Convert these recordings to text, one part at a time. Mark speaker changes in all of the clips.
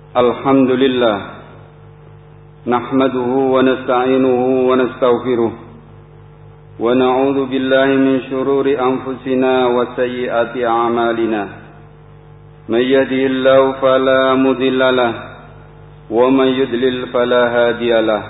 Speaker 1: الحمد لله نحمده ونستعينه ونستغفره ونعوذ بالله من شرور أنفسنا وسيئات أعمالنا من يهده الله فلا مضل له ومن يضلل فلا هادي له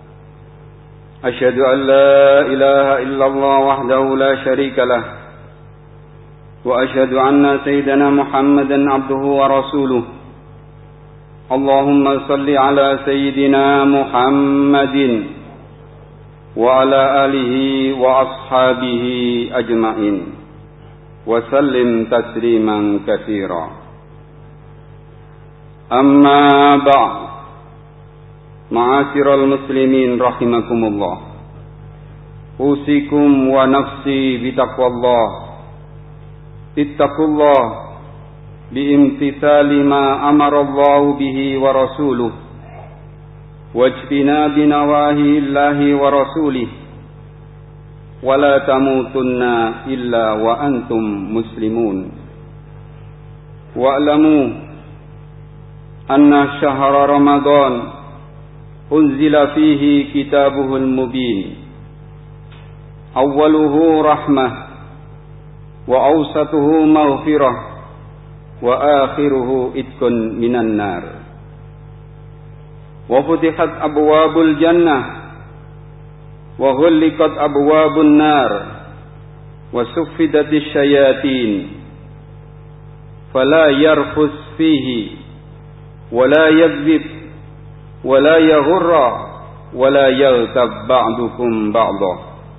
Speaker 1: أشهد أن لا إله إلا الله وحده لا شريك له وأشهد أن سيدنا محمدا عبده ورسوله اللهم صل على سيدنا محمد وعلى آله وأصحابه أجمعين وسلم تسليما كثيرا أما بعد معاشر المسلمين رحمكم الله أوصيكم ونفسي بتقوى الله اتقوا الله بامتثال ما أمر الله به ورسوله واجتناب نواهي الله ورسوله ولا تموتن إلا وأنتم مسلمون واعلموا أن شهر رمضان أنزل فيه كتابه المبين أوله رحمة وأوسطه مغفرة وآخره إتق من النار وفتحت أبواب الجنة وغلقت أبواب النار وسفدت الشياطين فلا يرفث فيه ولا يكذب ولا يغر ولا يغتب بعضكم بعضا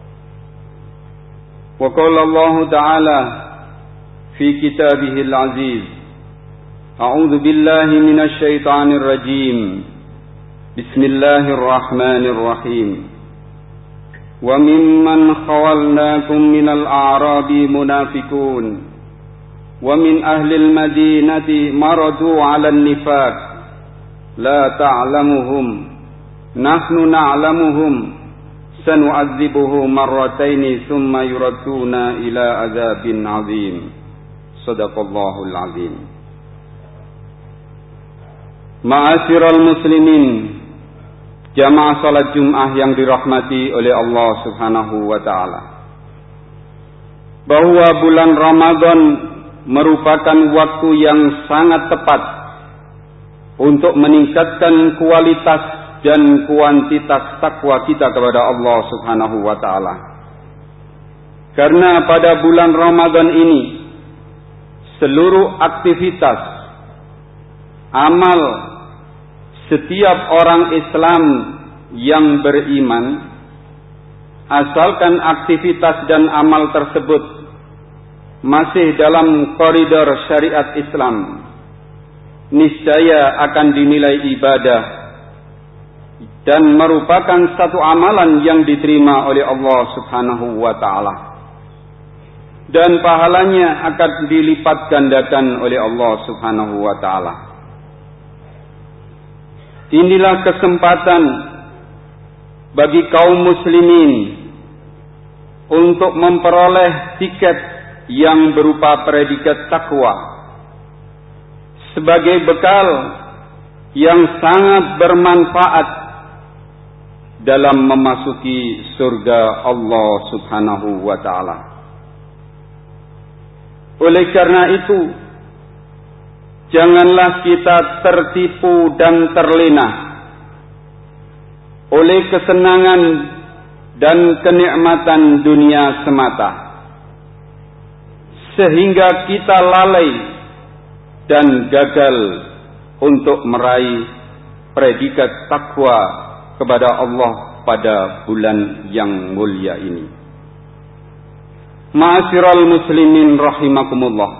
Speaker 1: وقال الله تعالى في كتابه العزيز أعوذ بالله من الشيطان الرجيم بسم الله الرحمن الرحيم وممن خولناكم من الأعراب منافقون ومن أهل المدينة مرضوا على النفاق لا تعلمهم نحن نعلمهم سنعذبه مرتين ثم يردون إلى عذاب عظيم Sadaqallahul azim. Ma'asyiral muslimin, jamaah salat Jumat yang dirahmati oleh Allah Subhanahu wa taala. Bahwa bulan Ramadan merupakan waktu yang sangat tepat untuk meningkatkan kualitas dan kuantitas takwa kita kepada Allah Subhanahu wa taala. Karena pada bulan Ramadan ini seluruh aktivitas amal setiap orang Islam yang beriman, asalkan aktivitas dan amal tersebut masih dalam koridor syariat Islam, niscaya akan dinilai ibadah dan merupakan satu amalan yang diterima oleh Allah Subhanahu wa taala. Dan pahalanya akan dilipat gandakan oleh Allah Subhanahu wa taala. Inilah kesempatan bagi kaum muslimin untuk memperoleh tiket yang berupa predikat takwa sebagai bekal yang sangat bermanfaat dalam memasuki surga Allah Subhanahu wa taala. Oleh karena itu, janganlah kita tertipu dan terlena oleh kesenangan dan kenikmatan dunia semata, sehingga kita lalai dan gagal untuk meraih predikat takwa kepada Allah pada bulan yang mulia ini. Ma'asyiral muslimin rahimakumullah,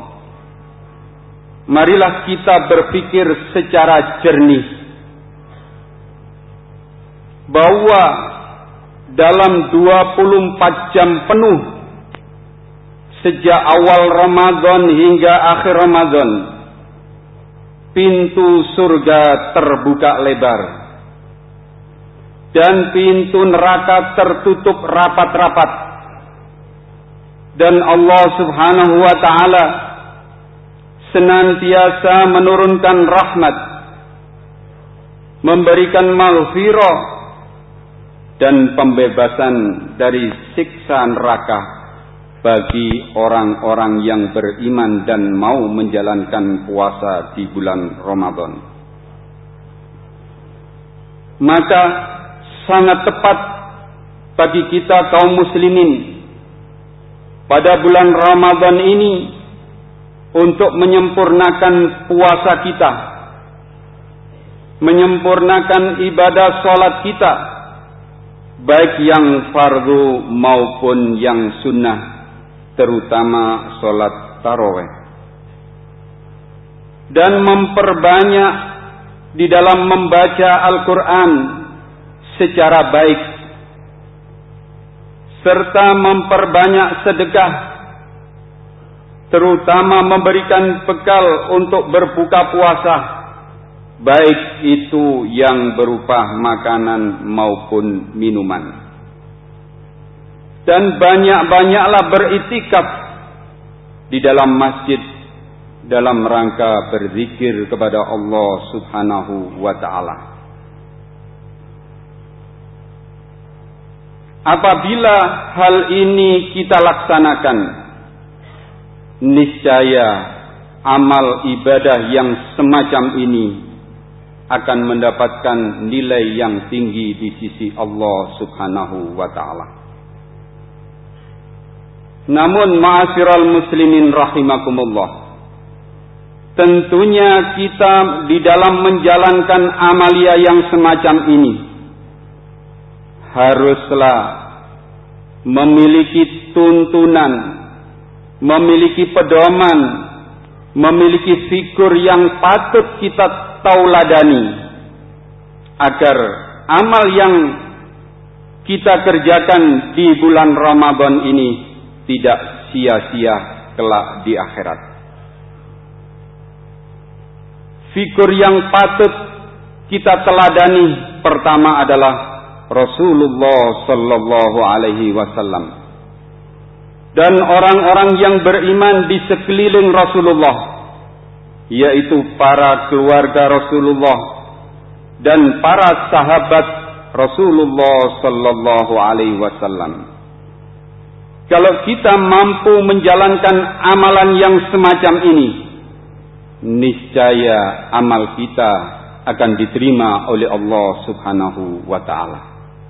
Speaker 1: marilah kita berpikir secara jernih bahwa dalam 24 jam penuh sejak awal Ramadan hingga akhir Ramadan, pintu surga terbuka lebar dan pintu neraka tertutup rapat-rapat. Dan Allah Subhanahu wa taala senantiasa menurunkan rahmat memberikan maghfirah dan pembebasan dari siksa neraka bagi orang-orang yang beriman dan mau menjalankan puasa di bulan Ramadan. Maka sangat tepat bagi kita kaum muslimin pada bulan Ramadan ini untuk menyempurnakan puasa kita, menyempurnakan ibadah salat kita, baik yang fardu maupun yang sunnah, terutama salat tarawih, dan memperbanyak di dalam membaca Al-Quran secara baik, serta memperbanyak sedekah, terutama memberikan bekal untuk berbuka puasa, baik itu yang berupa makanan maupun minuman. Dan banyak-banyaklah beriktikaf di dalam masjid dalam rangka berzikir kepada Allah Subhanahu wa ta'ala. Apabila hal ini kita laksanakan, niscaya amal ibadah yang semacam ini akan mendapatkan nilai yang tinggi di sisi Allah Subhanahu wa ta'ala. Namun ma'asyiral muslimin rahimakumullah, tentunya kita di dalam menjalankan amalia yang semacam ini haruslah memiliki tuntunan, memiliki pedoman, memiliki figur yang patut kita tauladani, agar amal yang kita kerjakan di bulan Ramadan ini tidak sia-sia kelak di akhirat. Figur yang patut kita teladani pertama adalah Rasulullah sallallahu alaihi wasallam dan orang-orang yang beriman di sekeliling Rasulullah, yaitu para keluarga Rasulullah dan para sahabat Rasulullah sallallahu alaihi wasallam. Kalau kita mampu menjalankan amalan yang semacam ini, niscaya amal kita akan diterima oleh Allah Subhanahu wa ta'ala.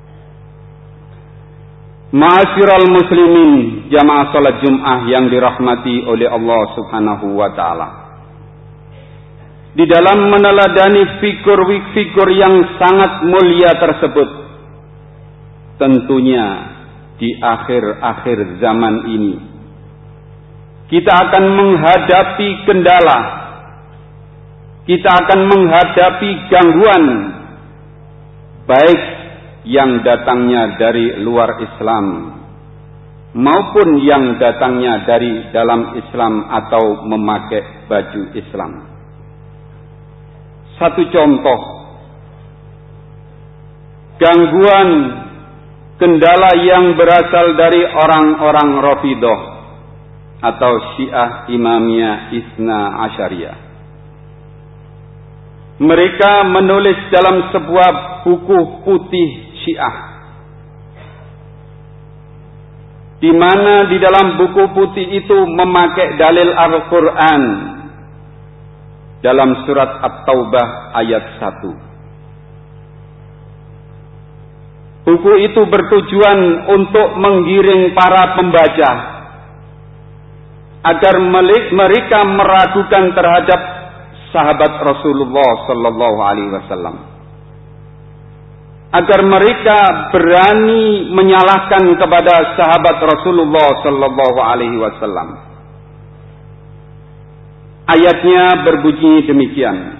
Speaker 1: Ma'asyiral muslimin, jamaah salat Jum'ah yang dirahmati oleh Allah Subhanahu wa ta'ala, di dalam meneladani figur-figur yang sangat mulia tersebut, tentunya di akhir-akhir zaman ini kita akan menghadapi kendala, kita akan menghadapi gangguan, baik yang datangnya dari luar Islam maupun yang datangnya dari dalam Islam atau memakai baju Islam. Satu contoh, gangguan, kendala yang berasal dari orang-orang Rafidhah atau Syiah Imamiyah Isna Asyariyah. Mereka menulis dalam sebuah buku putih Syiah, di mana di dalam buku putih itu memakai dalil Al-Quran dalam surat At-Taubah ayat 1. Buku itu bertujuan untuk menggiring para pembaca agar mereka meragukan terhadap sahabat Rasulullah sallallahu alaihi wasallam, agar mereka berani menyalahkan kepada sahabat Rasulullah sallallahu alaihi wasallam. Ayatnya berbunyi demikian: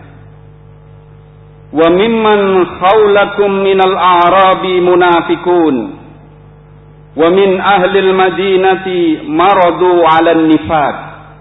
Speaker 1: wa mimman khawlakum minal a'rabi munafikun wa min ahlil madinati maradu 'alan nifaq.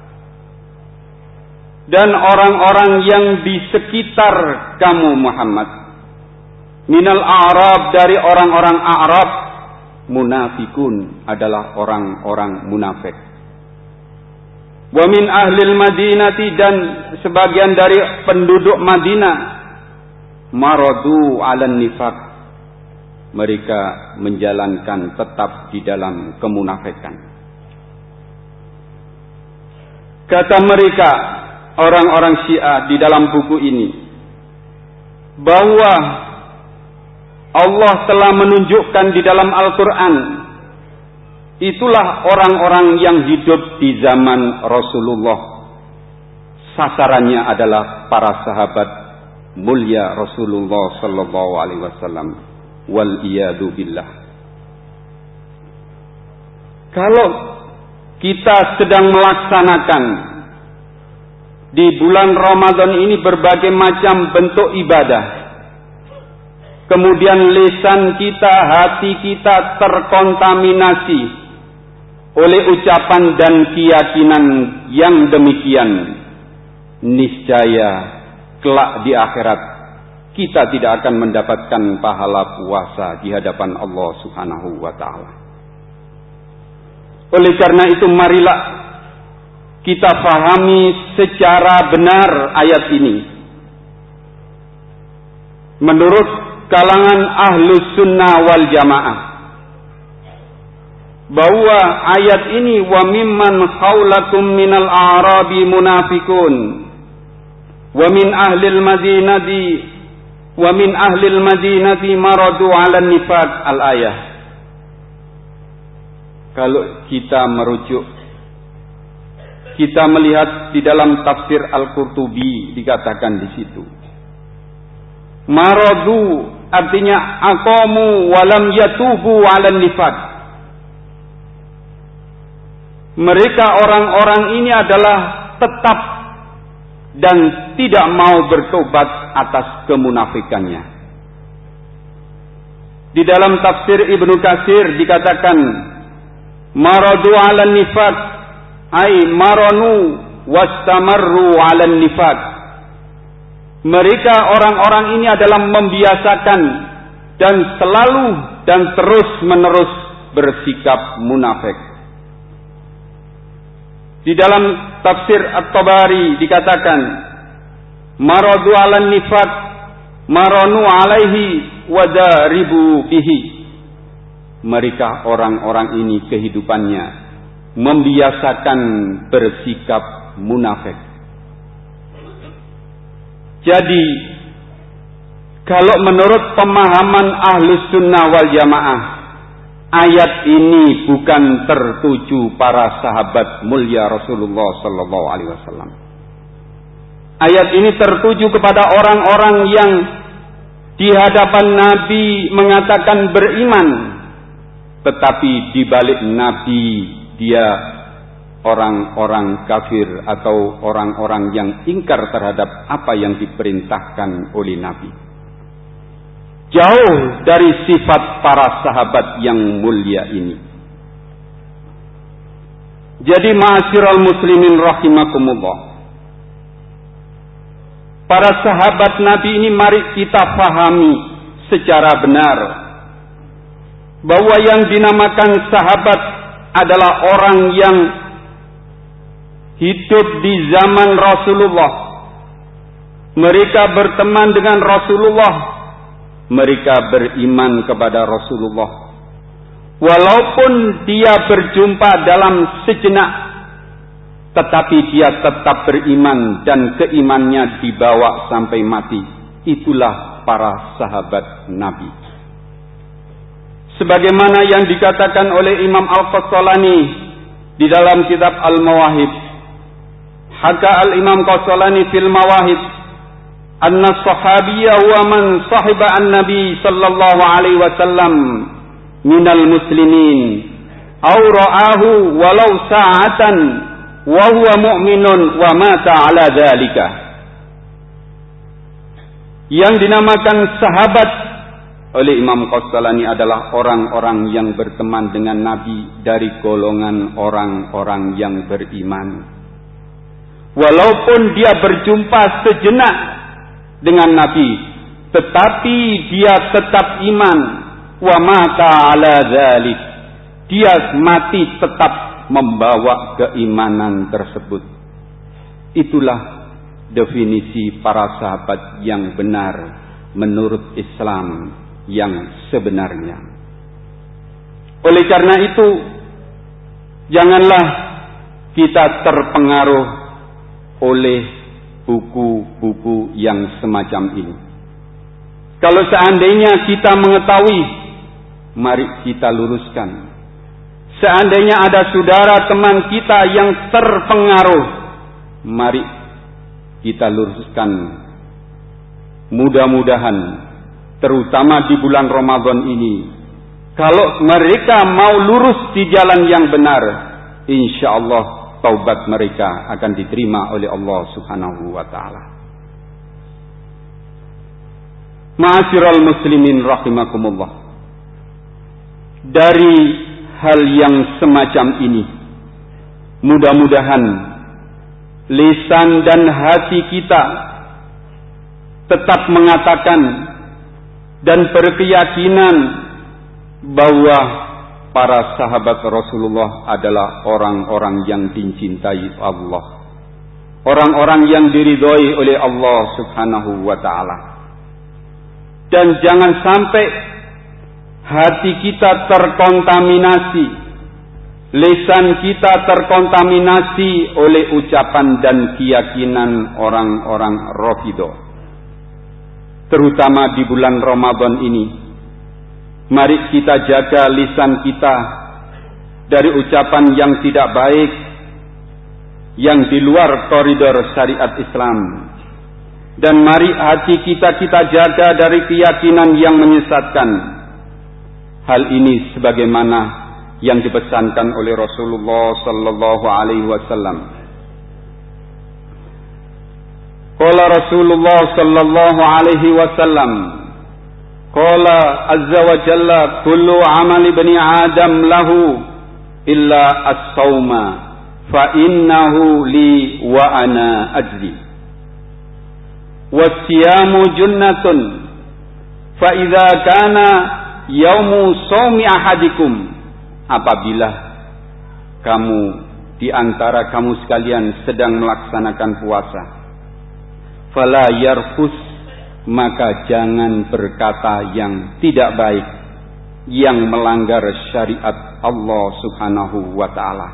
Speaker 1: Dan orang-orang yang di sekitar kamu Muhammad, minal a'rab, dari orang-orang Arab, munafikun, adalah orang-orang munafik. Wa min ahlil madinati, dan sebagian dari penduduk Madinah, maradu 'alan nifaq, mereka menjalankan tetap di dalam kemunafikan. Kata mereka, orang-orang Syiah di dalam buku ini, bahwa Allah telah menunjukkan di dalam Al-Quran, itulah orang-orang yang hidup di zaman Rasulullah. Sasarannya adalah para sahabat mulia Rasulullah sallallahu alaihi wasallam. Wal iyadu billah. Kalau kita sedang melaksanakan di bulan Ramadan ini berbagai macam bentuk ibadah, kemudian lisan kita, hati kita terkontaminasi oleh ucapan dan keyakinan yang demikian, niscaya kelak di akhirat kita tidak akan mendapatkan pahala puasa di hadapan Allah Subhanahu wa taala. Oleh karena itu, marilah kita fahami secara benar ayat ini. Menurut kalangan Ahlus Sunnah wal Jamaah, bahwa ayat ini, wa mimman haulakum minal a'rabi munafikun wa min ahlil madinati wa min ahlil madinati maradu 'alan nifaq, al-ayah. Kalau kita merujuk, kita melihat di dalam tafsir Al-Qurtubi dikatakan di situ, maradu artinya aqamu wa lam yatubu 'alan nifaq. Mereka orang-orang ini adalah tetap dan tidak mau bertobat atas kemunafikannya. Di dalam tafsir Ibnu Katsir dikatakan, maradu 'alan nifaq ay maranu wastamarru 'alan nifaq. Mereka orang-orang ini adalah membiasakan dan selalu dan terus-menerus bersikap munafik. Di dalam tafsir At-Tabari dikatakan, maradu 'alan nifaq maranu 'alaihi wadaribu bihi. Mereka orang-orang ini kehidupannya membiasakan bersikap munafik. Jadi, kalau menurut pemahaman Ahlus Sunnah wal Jamaah, ayat ini bukan tertuju para sahabat mulia Rasulullah sallallahu alaihi wasallam. Ayat ini tertuju kepada orang-orang yang di hadapan Nabi mengatakan beriman, tetapi di balik Nabi dia orang-orang kafir atau orang-orang yang ingkar terhadap apa yang diperintahkan oleh Nabi. Jauh dari sifat para sahabat yang mulia ini. Jadi ma'asyiral muslimin rahimakumullah, para sahabat Nabi ini mari kita pahami secara benar bahwa yang dinamakan sahabat adalah orang yang hidup di zaman Rasulullah. Mereka berteman dengan Rasulullah, mereka beriman kepada Rasulullah. Walaupun dia berjumpa dalam sejenak, tetapi dia tetap beriman dan keimannya dibawa sampai mati. Itulah para sahabat Nabi. Sebagaimana yang dikatakan oleh Imam Al-Qastalani di dalam kitab Al-Mawahib. Haka Al-Imam Qastalani fil Mawahib, anna sahabiyya huwa man sahiba an-nabi sallallahu alaihi wasallam minal muslimin aw ra'ahu walau sa'atan wa huwa mu'minun wa mata ala dzalika. Yang dinamakan sahabat oleh Imam Qastalani adalah orang-orang yang berteman dengan Nabi dari golongan orang-orang yang beriman. Walaupun dia berjumpa sejenak dengan Nabi, tetapi dia tetap iman. Wa mata ala dzalik. Dia mati tetap membawa keimanan tersebut. Itulah definisi para sahabat yang benar menurut Islam yang sebenarnya. Oleh karena itu, janganlah kita terpengaruh oleh buku-buku yang semacam ini. Kalau seandainya kita mengetahui, mari kita luruskan. Seandainya ada saudara teman kita yang terpengaruh, mari kita luruskan. Mudah-mudahan, terutama di bulan Ramadan ini, kalau mereka mau lurus di jalan yang benar, insya Allah taubat mereka akan diterima oleh Allah Subhanahu wa ta'ala. Ma'asyiral muslimin rahimakumullah. Dari hal yang semacam ini, mudah-mudahan lisan dan hati kita tetap mengatakan dan berkeyakinan bahwa para sahabat Rasulullah adalah orang-orang yang dicintai Allah, orang-orang yang diridhoi oleh Allah Subhanahu wa ta'ala. Dan jangan sampai hati kita terkontaminasi, lisan kita terkontaminasi oleh ucapan dan keyakinan orang-orang Rafidhah. Terutama di bulan Ramadan ini, mari kita jaga lisan kita dari ucapan yang tidak baik, yang di luar koridor syariat Islam. Dan mari hati kita jaga dari keyakinan yang menyesatkan. Hal ini sebagaimana yang dipesankan oleh Rasulullah sallallahu alaihi wasallam. Qala Rasulullah sallallahu alaihi wasallam, qala azza wa jalla, kullu amali bani Adam lahu illa as-sawma fa innahu li wa ana ajzi. Wasiyamu junnatun fa idza kana yaumu shaumi ahadikum, apabila kamu di antara kamu sekalian sedang melaksanakan puasa, fala yarfus, maka jangan berkata yang tidak baik, yang melanggar syariat Allah Subhanahu wa ta'ala.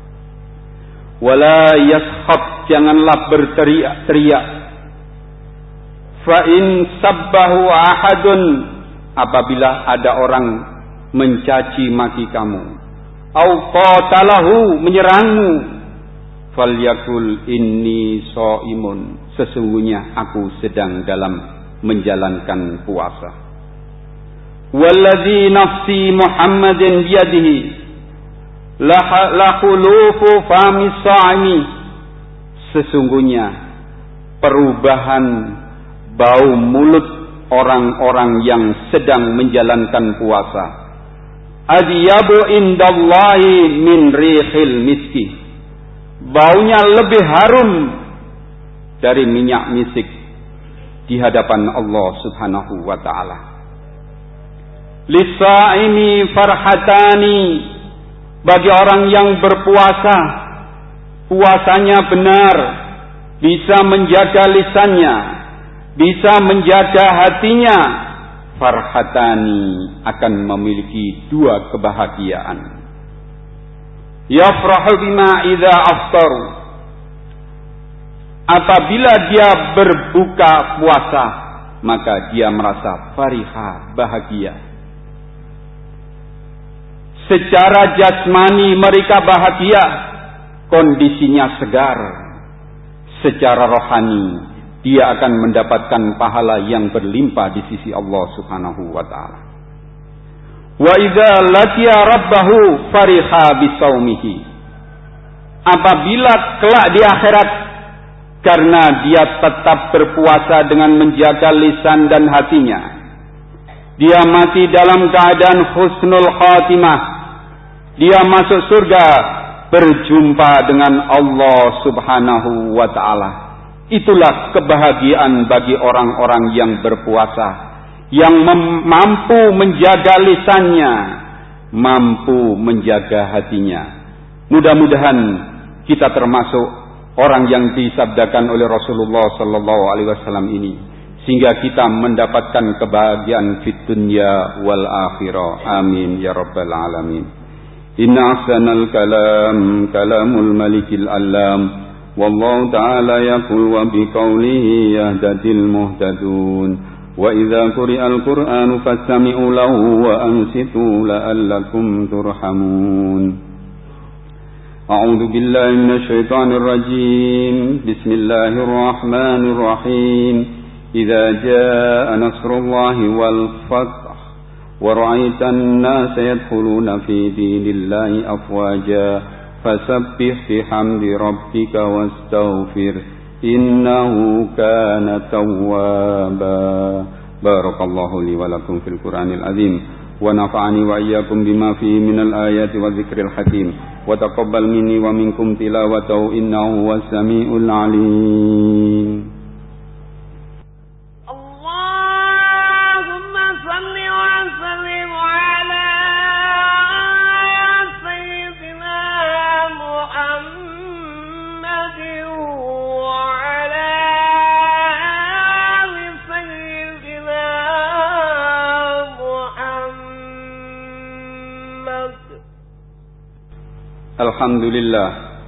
Speaker 1: Wala yashab, janganlah berteriak-teriak. Fa in sabbahu ahadun, apabila ada orang mencaci maki kamu, au qatalahu, menyerangmu, falyakul inni shaimun, sesungguhnya aku sedang dalam menjalankan puasa. Walladzi nafsi Muhammadin biyadihi la khulufu fami shaimi, sesungguhnya perubahan bau mulut orang-orang yang sedang menjalankan puasa, adyabu indallahi min rihil miski, baunya lebih harum dari minyak misik di hadapan Allah Subhanahu wa ta'ala. Lisaimi farhatani, bagi orang yang berpuasa, puasanya benar, bisa menjaga lisannya, bisa menjaga hatinya, farhatani, akan memiliki dua kebahagiaan. Yafrahu bima idza aftaru, apabila dia berbuka puasa, maka dia merasa fariha, bahagia. Secara jasmani mereka bahagia, kondisinya segar. Secara rohani dia akan mendapatkan pahala yang berlimpah di sisi Allah Subhanahu wa ta'ala. Wa idza laqiya rabbahu fariha bisaumihi, apabila kelak di akhirat, karena dia tetap berpuasa dengan menjaga lisan dan hatinya, dia mati dalam keadaan husnul khatimah, dia masuk surga berjumpa dengan Allah Subhanahu wa ta'ala. Itulah kebahagiaan bagi orang-orang yang berpuasa, yang mampu menjaga lisannya, mampu menjaga hatinya. Mudah-mudahan kita termasuk orang yang disabdakan oleh Rasulullah sallallahu alaihi wasallam ini, sehingga kita mendapatkan kebahagiaan fid dunya wal akhirah. Amin ya rabbal alamin. Inna ahsanal kalam kalamul malikil alam. Wallahu ta'ala yaqul wa biqaulihi yahdadil muhtadun. Wa idza quri'al qur'anu fastami'u lahu wa ansitu la'allakum turhamun. A'udzu billahi minasy syaithanir rajim. Bismillahir rahmanir rahim. Idza jaa nasrullahi wal fath wa ra'aitan nasa yadkhuluna fi dinillahi afwaja fasabbih bihamdi rabbika wastaghfir innahu kana tawwaba. Barakallahu li wa lakum fil Qur'anil azim wa nafa'ani wa iyyakum bima fihi minal ayati wa dzikril hakim wa taqabbal minni wa minkum tilawatahu innahu was samiul alim. Alhamdulillah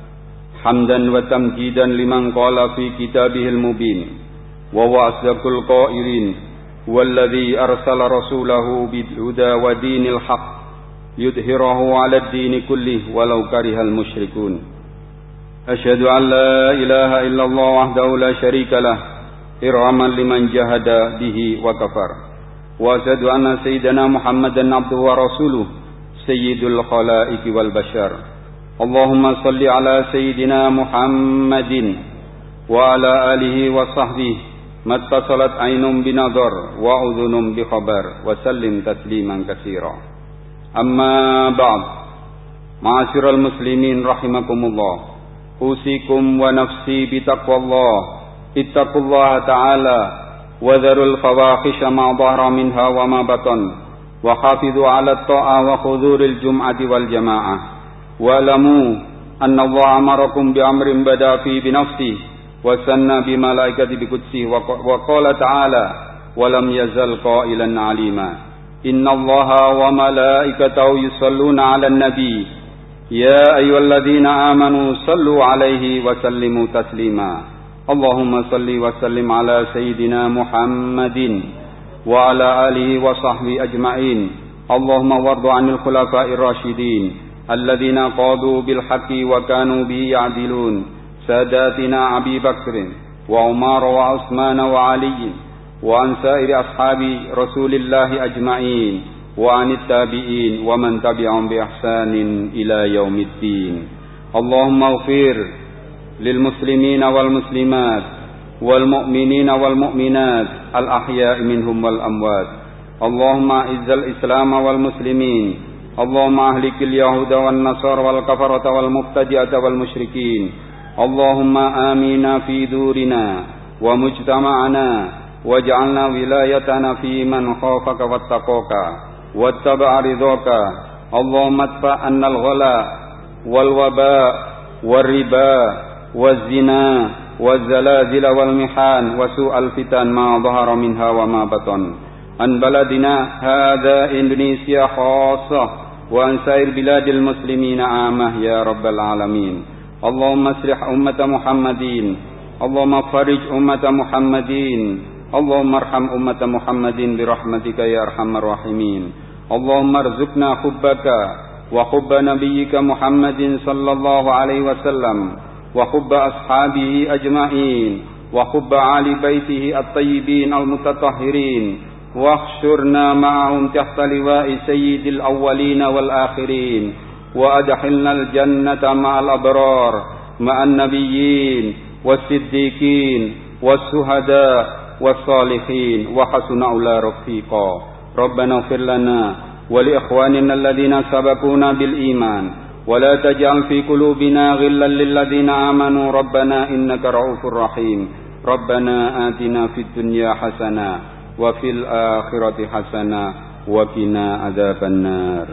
Speaker 1: hamdan wa tamjidan liman qala fi kitabihil mubin wa huwa asdaqul qailin walladzi arsala rasulahu bil huda wa dinil haqq yudhhirahu 'ala ad-din kullih walau karihal musyrikun. Asyhadu an la ilaha illallah wahdahu la syarika lah irhaman liman jahada bihi wa kafar. Wa asyhadu anna sayyidana Muhammadan abduhu wa rasuluh sayyidul khalaiqi wal bashar. Allahumma salli ala sayyidina Muhammadin wa ala alihi wa sahbihi mattasalat ainum binadhar wa udhunum bi khabar wa sallim tasliman katsira. Amma ba'd. Ma'asyiral muslimin rahimakumullah. Usikum wa nafsi bi taqwallah. Ittaqullaha ta'ala wa dharul fawahisha ma dhahara minha wa ma batan wa hafidhu 'ala at-ta'a wa hudhuril jum'ati wal jama'ah. Wa'lamu anna Allah amarakum bi amrin bada fi bi nafsi wa sanna bi malaikati bi qudsi wa qala ta'ala wa lam yazal qailan 'alima inna Allaha wa malaikatahu yusalluna 'alan nabi ya ayyuhalladzina amanu sallu 'alaihi wa sallimu taslima. Allahumma salli wa sallim ala sayyidina Muhammadin wa ala alihi wa sahbihi ajma'in. Allahumma warḍi 'anil khulafa'ir rasyidin الذين قادوا بالحق وكانوا به يعدلون ساداتنا أبي بكر وعمر وعثمان وعلي وعن سائر أصحاب رسول الله أجمعين وعن التابعين ومن تبعهم بإحسان إلى يوم الدين. اللهم اغفر للمسلمين والمسلمات والمؤمنين والمؤمنات الأحياء منهم والأموات. اللهم أعز الإسلام والمسلمين. اللهم أهلك اليهود والنصارى والكفرة والمبتدعة والمشركين. اللهم آمنا في دورنا ومجتمعنا واجعلنا ولايتنا في من خافك واتقاك واتبع رضاك. اللهم ادفع عنا الغلا والوباء والربا والزنا والزلازل والمحان وسوء الفتن ما ظهر منها وما بطن عن بلدنا هذا إندونيسيا خاصة وعن سائر بلاد المسلمين عامة يا رب العالمين. اللهم اصلح أمة محمدين. اللهم فرج أمة محمدين. اللهم ارحم أمة محمد برحمتك يا أرحم الراحمين. اللهم ارزقنا حبك وحب نبيك محمد صلى الله عليه وسلم وحب أصحابه أجمعين وحب آل بيته الطيبين المتطهرين واحشرنا معهم تحت لواء سيد الأولين والآخرين وأدخلنا الجنة مع الأبرار مع النبيين والصديقين والشهداء والصالحين وحسن أولئك رفيقا. ربنا اغفر لنا ولإخواننا الذين سبقونا بالإيمان ولا تجعل في قلوبنا غلا للذين آمنوا ربنا إنك رؤوف رحيم. ربنا آتنا في الدنيا حسنة وفي الآخرة حسنة وقنا عذاب النار.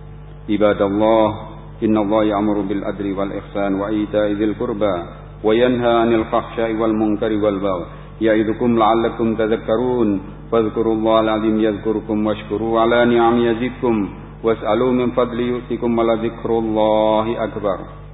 Speaker 1: عباد الله إن الله يأمر بالعدل والإحسان وإيتاء ذي القربى وينهى عن الفحشاء والمنكر والبغي ya'idukum la'allakum tadhakkarun. Fadhkurullahal 'azim yadhkurkum washkuru 'ala ni'ami yazidkum was'alu min fadli yu'tikum wa la dzikrullahi akbar.